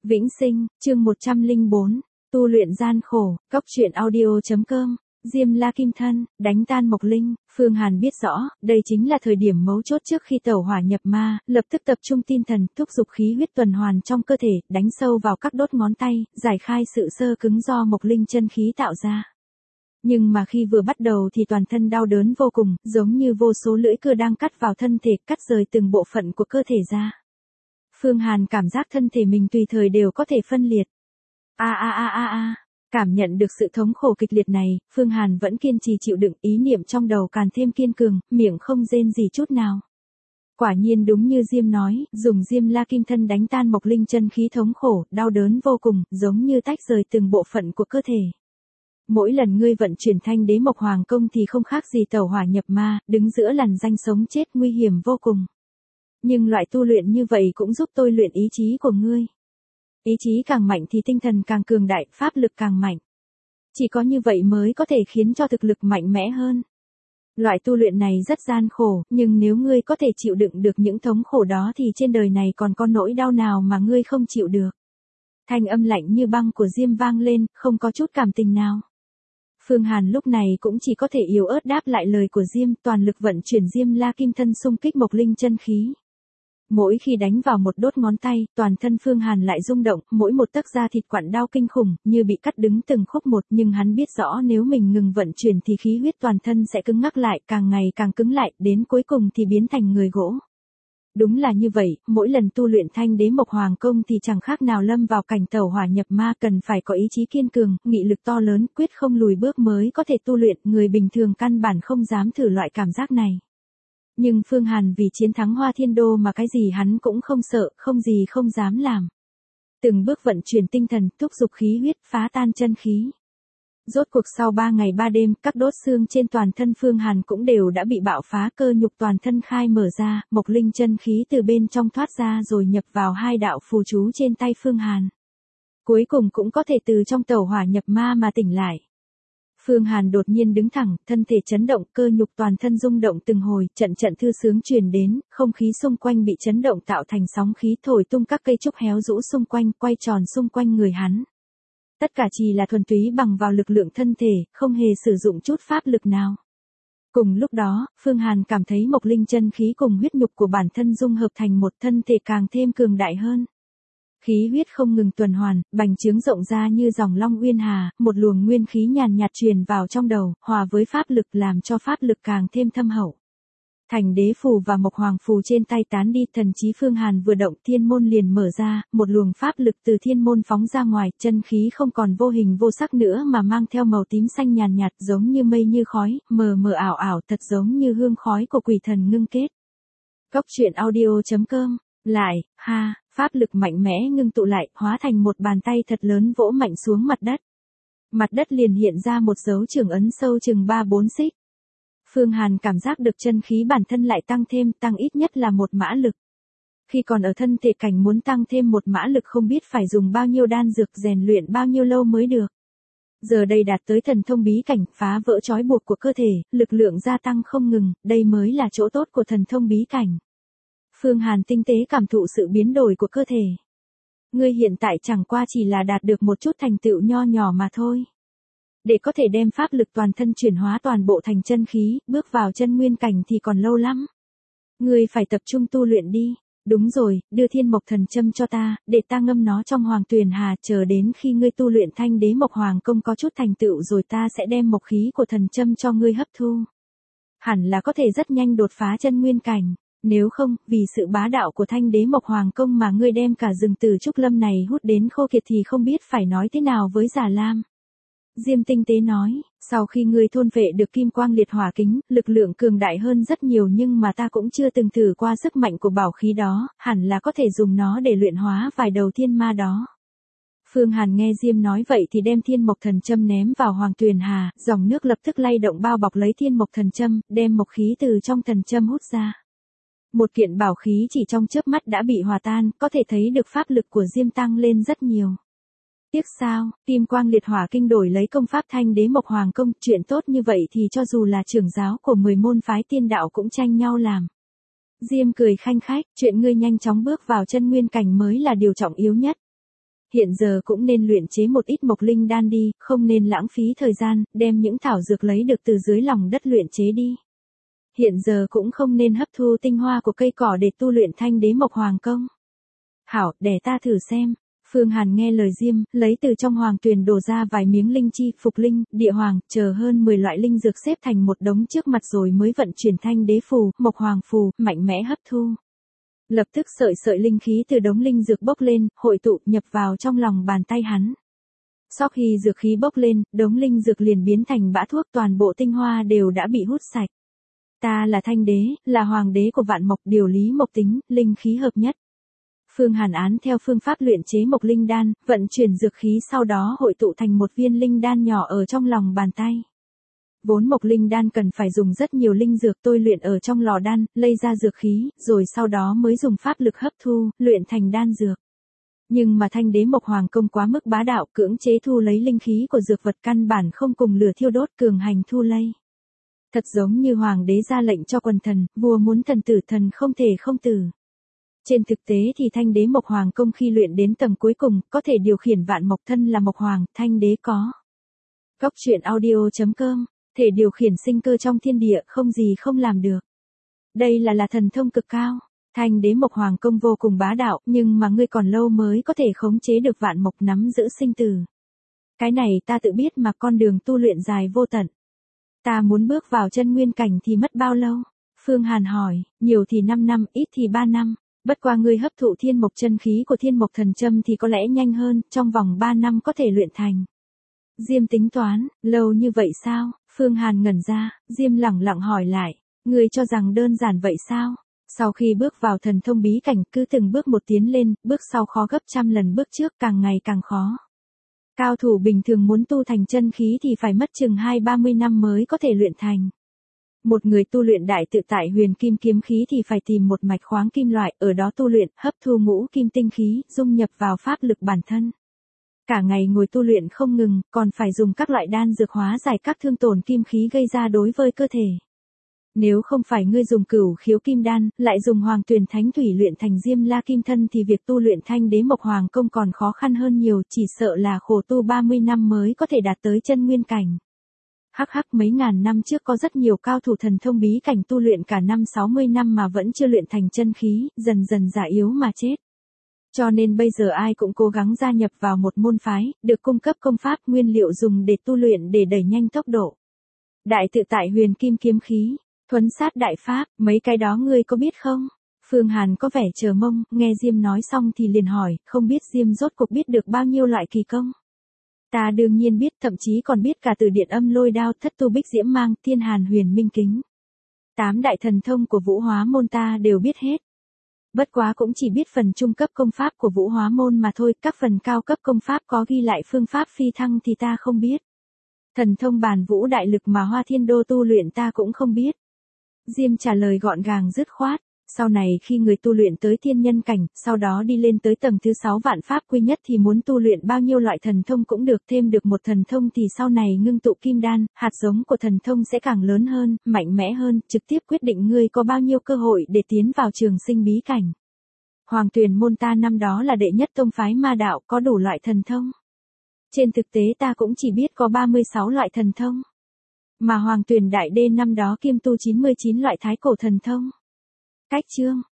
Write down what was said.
Vĩnh sinh, chương 104, tu luyện gian khổ, cóc truyện audio.com, Diêm La Kim Thân, đánh tan Mộc Linh. Phương Hàn biết rõ, đây chính là thời điểm mấu chốt trước khi tẩu hỏa nhập ma, lập tức tập trung tinh thần, thúc giục khí huyết tuần hoàn trong cơ thể, đánh sâu vào các đốt ngón tay, giải khai sự xơ cứng do Mộc Linh chân khí tạo ra. Nhưng mà khi vừa bắt đầu thì toàn thân đau đớn vô cùng, giống như vô số lưỡi cưa đang cắt vào thân thể, cắt rời từng bộ phận của cơ thể ra. Phương Hàn cảm giác thân thể mình tùy thời đều có thể phân liệt. Cảm nhận được sự thống khổ kịch liệt này, Phương Hàn vẫn kiên trì chịu đựng, ý niệm trong đầu càng thêm kiên cường, miệng không rên gì chút nào. Quả nhiên đúng như Diêm nói, dùng Diêm La Kim Thân đánh tan Mộc Linh chân khí thống khổ, đau đớn vô cùng, giống như tách rời từng bộ phận của cơ thể. Mỗi lần ngươi vận chuyển Thanh Đế Mộc Hoàng Công thì không khác gì tẩu hỏa nhập ma, đứng giữa lằn ranh sống chết nguy hiểm vô cùng. Nhưng loại tu luyện như vậy cũng giúp tôi luyện ý chí của ngươi. Ý chí càng mạnh thì tinh thần càng cường đại, pháp lực càng mạnh. Chỉ có như vậy mới có thể khiến cho thực lực mạnh mẽ hơn. Loại tu luyện này rất gian khổ, nhưng nếu ngươi có thể chịu đựng được những thống khổ đó thì trên đời này còn có nỗi đau nào mà ngươi không chịu được. Thanh âm lạnh như băng của Diêm vang lên, không có chút cảm tình nào. Phương Hàn lúc này cũng chỉ có thể yếu ớt đáp lại lời của Diêm, toàn lực vận chuyển Diêm La Kim Thân xung kích Mộc Linh chân khí. Mỗi khi đánh vào một đốt ngón tay, toàn thân Phương Hàn lại rung động, mỗi một tấc da thịt quặn đau kinh khủng, như bị cắt đứng từng khúc một, nhưng hắn biết rõ nếu mình ngừng vận chuyển thì khí huyết toàn thân sẽ cứng ngắc lại, càng ngày càng cứng lại, đến cuối cùng thì biến thành người gỗ. Đúng là như vậy, mỗi lần tu luyện Thanh Đế Mộc Hoàng Công thì chẳng khác nào lâm vào cảnh tẩu hỏa nhập ma, cần phải có ý chí kiên cường, nghị lực to lớn, quyết không lùi bước mới có thể tu luyện, người bình thường căn bản không dám thử loại cảm giác này. Nhưng Phương Hàn vì chiến thắng Hoa Thiên Đô mà cái gì hắn cũng không sợ, không gì không dám làm. Từng bước vận chuyển tinh thần, thúc giục khí huyết, phá tan chân khí. Rốt cuộc sau 3 ngày 3 đêm, các đốt xương trên toàn thân Phương Hàn cũng đều đã bị bạo phá, cơ nhục toàn thân khai mở ra, Mộc Linh chân khí từ bên trong thoát ra rồi nhập vào hai đạo phù chú trên tay Phương Hàn. Cuối cùng cũng có thể từ trong tẩu hỏa nhập ma mà tỉnh lại. Phương Hàn đột nhiên đứng thẳng, thân thể chấn động, cơ nhục toàn thân rung động từng hồi, trận trận thư sướng truyền đến, không khí xung quanh bị chấn động tạo thành sóng khí thổi tung các cây trúc héo rũ xung quanh, quay tròn xung quanh người hắn. Tất cả chỉ là thuần túy bằng vào lực lượng thân thể, không hề sử dụng chút pháp lực nào. Cùng lúc đó, Phương Hàn cảm thấy Mộc Linh chân khí cùng huyết nhục của bản thân dung hợp thành một, thân thể càng thêm cường đại hơn. Khí huyết không ngừng tuần hoàn, bành trướng rộng ra như dòng Long Uyên Hà, một luồng nguyên khí nhàn nhạt truyền vào trong đầu, hòa với pháp lực làm cho pháp lực càng thêm thâm hậu. Thành Đế phù và Mộc Hoàng phù trên tay tán đi, thần trí Phương Hàn vừa động, thiên môn liền mở ra, một luồng pháp lực từ thiên môn phóng ra ngoài, chân khí không còn vô hình vô sắc nữa mà mang theo màu tím xanh nhàn nhạt, giống như mây như khói, mờ mờ ảo ảo, thật giống như hương khói của quỷ thần ngưng kết. Cóc truyện audio.com. Lại, pháp lực mạnh mẽ ngưng tụ lại, hóa thành một bàn tay thật lớn vỗ mạnh xuống mặt đất. Mặt đất liền hiện ra một dấu trưởng ấn sâu chừng 3-4 xích. Phương Hàn cảm giác được chân khí bản thân lại tăng thêm, tăng ít nhất là 1 mã lực. Khi còn ở thân thể cảnh muốn tăng thêm 1 mã lực không biết phải dùng bao nhiêu đan dược, rèn luyện bao nhiêu lâu mới được. Giờ đây đạt tới thần thông bí cảnh, phá vỡ trói buộc của cơ thể, lực lượng gia tăng không ngừng, đây mới là chỗ tốt của thần thông bí cảnh. Phương Hàn tinh tế cảm thụ sự biến đổi của cơ thể. Ngươi hiện tại chẳng qua chỉ là đạt được một chút thành tựu nho nhỏ mà thôi. Để có thể đem pháp lực toàn thân chuyển hóa toàn bộ thành chân khí, bước vào chân nguyên cảnh thì còn lâu lắm. Ngươi phải tập trung tu luyện đi. Đúng rồi, đưa Thiên Mộc Thần Châm cho ta, để ta ngâm nó trong Hoàng Tuyền Hà, chờ đến khi ngươi tu luyện Thanh Đế Mộc Hoàng Công có chút thành tựu rồi ta sẽ đem mộc khí của thần châm cho ngươi hấp thu. Hẳn là có thể rất nhanh đột phá chân nguyên cảnh. Nếu không, vì sự bá đạo của Thanh Đế Mộc Hoàng Công mà ngươi đem cả rừng Tử Trúc Lâm này hút đến khô kiệt thì không biết phải nói thế nào với Già Lam. Diêm tinh tế nói, sau khi ngươi thôn vệ được Kim Quang Liệt Hỏa Kính, lực lượng cường đại hơn rất nhiều nhưng mà ta cũng chưa từng thử qua sức mạnh của bảo khí đó, hẳn là có thể dùng nó để luyện hóa vài đầu thiên ma đó. Phương Hàn nghe Diêm nói vậy thì đem Thiên Mộc Thần Châm ném vào Hoàng Tuyền Hà, dòng nước lập tức lay động bao bọc lấy Thiên Mộc Thần Châm, đem mộc khí từ trong thần châm hút ra. Một kiện bảo khí chỉ trong chớp mắt đã bị hòa tan, có thể thấy được pháp lực của Diêm tăng lên rất nhiều. Tiếc sao, Kim Quang Liệt Hỏa Kinh đổi lấy công pháp Thanh Đế Mộc Hoàng Công, chuyện tốt như vậy thì cho dù là trưởng giáo của 10 môn phái tiên đạo cũng tranh nhau làm. Diêm cười khanh khách, chuyện ngươi nhanh chóng bước vào chân nguyên cảnh mới là điều trọng yếu nhất. Hiện giờ cũng nên luyện chế một ít mộc linh đan đi, không nên lãng phí thời gian, đem những thảo dược lấy được từ dưới lòng đất luyện chế đi. Hiện giờ cũng không nên hấp thu tinh hoa của cây cỏ để tu luyện thanh đế mộc hoàng công. Hảo, để ta thử xem. Phương Hàn nghe lời Diêm, lấy từ trong hoàng tuyền đổ ra vài miếng linh chi, phục linh, địa hoàng, chờ hơn 10 loại linh dược xếp thành một đống trước mặt rồi mới vận chuyển thanh đế phù, mộc hoàng phù, mạnh mẽ hấp thu. Lập tức sợi sợi linh khí từ đống linh dược bốc lên, hội tụ nhập vào trong lòng bàn tay hắn. Sau khi dược khí bốc lên, đống linh dược liền biến thành bã thuốc, toàn bộ tinh hoa đều đã bị hút sạch. Ta là thanh đế, là hoàng đế của vạn mộc, điều lý mộc tính, linh khí hợp nhất. Phương Hàn án theo phương pháp luyện chế mộc linh đan, vận chuyển dược khí sau đó hội tụ thành một viên linh đan nhỏ ở trong lòng bàn tay. Vốn mộc linh đan cần phải dùng rất nhiều linh dược tôi luyện ở trong lò đan, lây ra dược khí, rồi sau đó mới dùng pháp lực hấp thu, luyện thành đan dược. Nhưng mà thanh đế mộc hoàng công quá mức bá đạo, cưỡng chế thu lấy linh khí của dược vật, căn bản không cùng lửa thiêu đốt, cường hành thu lây. Thật giống như hoàng đế ra lệnh cho quần thần, vua muốn thần tử thần không thể không tử. Trên thực tế thì thanh đế mộc hoàng công khi luyện đến tầng cuối cùng, có thể điều khiển vạn mộc, thân là mộc hoàng, thanh đế có. Góc truyện audio.com, thể điều khiển sinh cơ trong thiên địa, không gì không làm được. Đây là thần thông cực cao. Thanh đế mộc hoàng công vô cùng bá đạo, nhưng mà ngươi còn lâu mới có thể khống chế được vạn mộc, nắm giữ sinh tử. Cái này ta tự biết mà, con đường tu luyện dài vô tận. Ta muốn bước vào chân nguyên cảnh thì mất bao lâu? Phương Hàn hỏi, nhiều thì 5 năm, ít thì 3 năm. Bất qua ngươi hấp thụ thiên mộc chân khí của thiên mộc thần châm thì có lẽ nhanh hơn, trong vòng 3 năm có thể luyện thành. Diêm tính toán, lâu như vậy sao? Phương Hàn ngẩn ra, Diêm lẳng lặng hỏi lại, ngươi cho rằng đơn giản vậy sao? Sau khi bước vào thần thông bí cảnh, cứ từng bước một tiến lên, bước sau khó gấp trăm lần bước trước, càng ngày càng khó. Cao thủ bình thường muốn tu thành chân khí thì phải mất chừng 20-30 năm mới có thể luyện thành. Một người tu luyện đại tự tại huyền kim kiếm khí thì phải tìm một mạch khoáng kim loại, ở đó tu luyện, hấp thu ngũ kim tinh khí, dung nhập vào pháp lực bản thân. Cả ngày ngồi tu luyện không ngừng, còn phải dùng các loại đan dược hóa giải các thương tổn kim khí gây ra đối với cơ thể. Nếu không phải ngươi dùng cửu khiếu kim đan, lại dùng hoàng tuyền thánh thủy luyện thành Diêm La Kim Thân thì việc tu luyện thanh đế mộc hoàng công còn khó khăn hơn nhiều, chỉ sợ là khổ tu 30 năm mới có thể đạt tới chân nguyên cảnh. Hắc mấy ngàn năm trước có rất nhiều cao thủ thần thông bí cảnh tu luyện cả 50-60 năm mà vẫn chưa luyện thành chân khí, dần dần già yếu mà chết. Cho nên bây giờ ai cũng cố gắng gia nhập vào một môn phái, được cung cấp công pháp nguyên liệu dùng để tu luyện để đẩy nhanh tốc độ. Đại tự tại huyền kim kiếm khí, thuấn sát đại pháp, mấy cái đó ngươi có biết không? Phương Hàn có vẻ chờ mong, nghe Diêm nói xong thì liền hỏi, không biết Diêm rốt cuộc biết được bao nhiêu loại kỳ công? Ta đương nhiên biết, thậm chí còn biết cả từ điện âm lôi đao, thất tu bích diễm mang, thiên hàn huyền minh kính. 8 đại thần thông của Vũ Hóa môn ta đều biết hết. Bất quá cũng chỉ biết phần trung cấp công pháp của Vũ Hóa môn mà thôi, các phần cao cấp công pháp có ghi lại phương pháp phi thăng thì ta không biết. Thần thông bàn vũ đại lực mà Hoa Thiên Đô tu luyện ta cũng không biết. Diêm trả lời gọn gàng dứt khoát. Sau này khi người tu luyện tới thiên nhân cảnh, sau đó đi lên tới tầng thứ 6 vạn pháp quy nhất thì muốn tu luyện bao nhiêu loại thần thông cũng được, thêm được một thần thông thì sau này ngưng tụ kim đan, hạt giống của thần thông sẽ càng lớn hơn, mạnh mẽ hơn, trực tiếp quyết định ngươi có bao nhiêu cơ hội để tiến vào trường sinh bí cảnh. Hoàng Tuyền môn ta năm đó là đệ nhất tông phái ma đạo, có đủ loại thần thông. Trên thực tế ta cũng chỉ biết có 36 loại thần thông. Mà Hoàng Tuyền đại đế năm đó kiêm tu 99 loại thái cổ thần thông. Cách chương